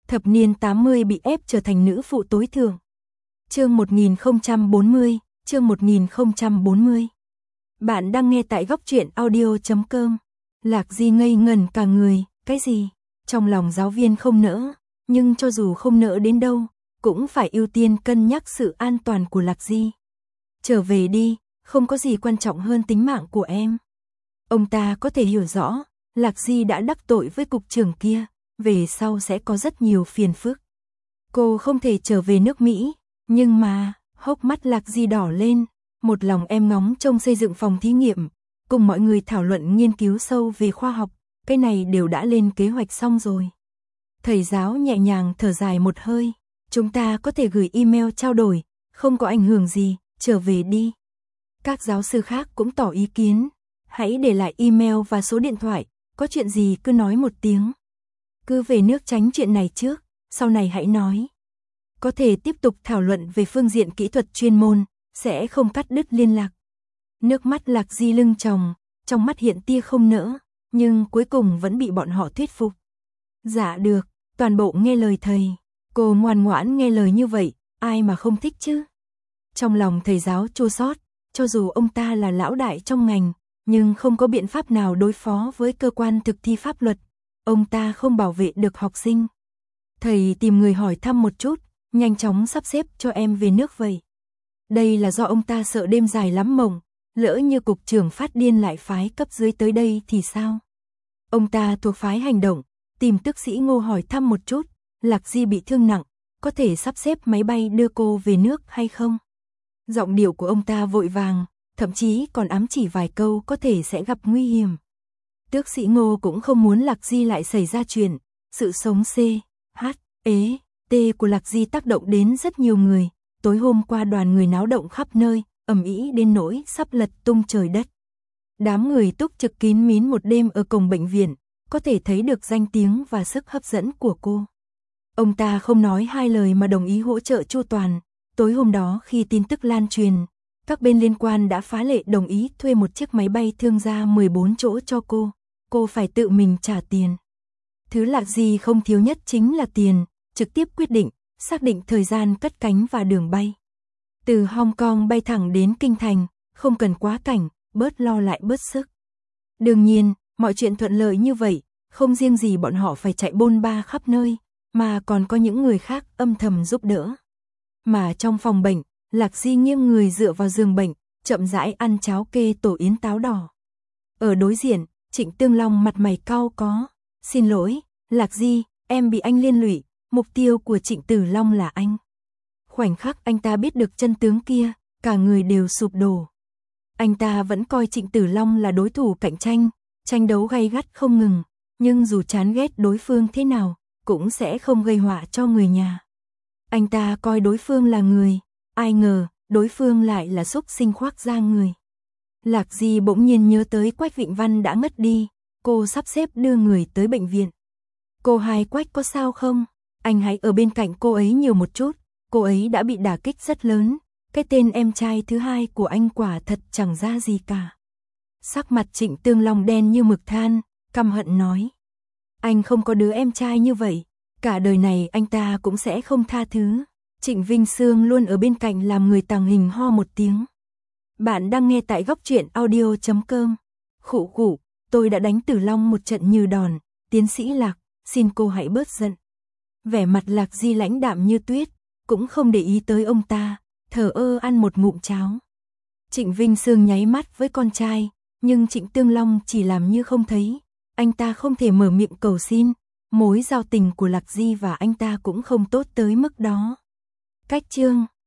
Thập niên 80 bị ép trở thành nữ phụ tối thượng. Chương 1040, chương 1040. Bạn đang nghe tại góc truyện audio.com. Lạc Di ngây ngẩn cả người, cái gì? Trong lòng giáo viên không nỡ, nhưng cho dù không nỡ đến đâu, cũng phải ưu tiên cân nhắc sự an toàn của Lạc Di. Trở về đi, không có gì quan trọng hơn tính mạng của em. Ông ta có thể hiểu rõ, Lạc Di đã đắc tội với cục trưởng kia, về sau sẽ có rất nhiều phiền phức. Cô không thể trở về nước Mỹ, nhưng mà, hốc mắt Lạc Di đỏ lên, một lòng em ngóng trông xây dựng phòng thí nghiệm, cùng mọi người thảo luận nghiên cứu sâu về khoa học, cái này đều đã lên kế hoạch xong rồi. Thầy giáo nhẹ nhàng thở dài một hơi, chúng ta có thể gửi email trao đổi, không có ảnh hưởng gì, trở về đi. Các giáo sư khác cũng tỏ ý kiến, hãy để lại email và số điện thoại, có chuyện gì cứ nói một tiếng. Cứ về nước tránh chuyện này trước, sau này hãy nói. Có thể tiếp tục thảo luận về phương diện kỹ thuật chuyên môn, sẽ không cắt đứt liên lạc. Nước mắt Lạc Di lưng tròng, trong mắt hiện tia không nỡ, nhưng cuối cùng vẫn bị bọn họ thuyết phục. Dạ được, toàn bộ nghe lời thầy. Cô ngoan ngoãn nghe lời như vậy, ai mà không thích chứ? Trong lòng thầy giáo chua xót, cho dù ông ta là lão đại trong ngành, nhưng không có biện pháp nào đối phó với cơ quan thực thi pháp luật. Ông ta không bảo vệ được học sinh. Thầy tìm người hỏi thăm một chút, nhanh chóng sắp xếp cho em về nước vậy. Đây là do ông ta sợ đêm dài lắm mộng, lỡ như cục trưởng phát điên lại phái cấp dưới tới đây thì sao? Ông ta thuộc phái hành động, tìm tước sĩ Ngô hỏi thăm một chút, Lạc Di bị thương nặng, có thể sắp xếp máy bay đưa cô về nước hay không? Giọng điệu của ông ta vội vàng, thậm chí còn ám chỉ vài câu có thể sẽ gặp nguy hiểm. Tước sĩ Ngô cũng không muốn Lạc Di lại xảy ra chuyện, sự sống C, H, E, T của Lạc Di tác động đến rất nhiều người, tối hôm qua đoàn người náo động khắp nơi, ầm ĩ đến nỗi sắp lật tung trời đất. Đám người túc trực kín mít một đêm ở cổng bệnh viện, có thể thấy được danh tiếng và sức hấp dẫn của cô. Ông ta không nói hai lời mà đồng ý hỗ trợ chu toàn. Tối hôm đó khi tin tức lan truyền, các bên liên quan đã phá lệ đồng ý thuê một chiếc máy bay thương gia 14 chỗ cho cô phải tự mình trả tiền. Thứ Lạc Di không thiếu nhất chính là tiền, trực tiếp quyết định, xác định thời gian cất cánh và đường bay. Từ Hong Kong bay thẳng đến Kinh Thành, không cần quá cảnh, bớt lo lại bớt sức. Đương nhiên, mọi chuyện thuận lợi như vậy, không riêng gì bọn họ phải chạy bôn ba khắp nơi, mà còn có những người khác âm thầm giúp đỡ. Mà trong phòng bệnh, Lạc Di nghiêng người dựa vào giường bệnh, chậm rãi ăn cháo kê tổ yến táo đỏ. Ở đối diện, Trịnh Tương Long mặt mày cau có. Xin lỗi, Lạc Di, em bị anh liên lụy, mục tiêu của Trịnh Tử Long là anh. Khoảnh khắc anh ta biết được chân tướng kia, cả người đều sụp đổ. Anh ta vẫn coi Trịnh Tử Long là đối thủ cạnh tranh, tranh đấu gay gắt không ngừng, nhưng dù chán ghét đối phương thế nào, cũng sẽ không gây họa cho người nhà. Anh ta coi đối phương là người, ai ngờ, đối phương lại là xúc sinh khoác da người. Lạc Di bỗng nhiên nhớ tới Quách Vịnh Văn đã ngất đi, cô sắp xếp đưa người tới bệnh viện. Cô hai Quách có sao không? Anh hãy ở bên cạnh cô ấy nhiều một chút, cô ấy đã bị đả kích rất lớn, cái tên em trai thứ hai của anh quả thật chẳng ra gì cả. Sắc mặt Trịnh Tương Long đen như mực than, căm hận nói. Anh không có đứa em trai như vậy, cả đời này anh ta cũng sẽ không tha thứ. Trịnh Vinh Sương luôn ở bên cạnh làm người tàng hình ho một tiếng. Bạn đang nghe tại góc truyện audio.com. Khụ khụ, tôi đã đánh Tử Long một trận như đòn, tiến sĩ Lạc, xin cô hãy bớt giận. Vẻ mặt Lạc Di lãnh đạm như tuyết, cũng không để ý tới ông ta, thờ ơ ăn một ngụm cháo. Trịnh Vinh Sương nháy mắt với con trai, nhưng Trịnh Tương Long chỉ làm như không thấy. Anh ta không thể mở miệng cầu xin, mối giao tình của Lạc Di và anh ta cũng không tốt tới mức đó. Cách chương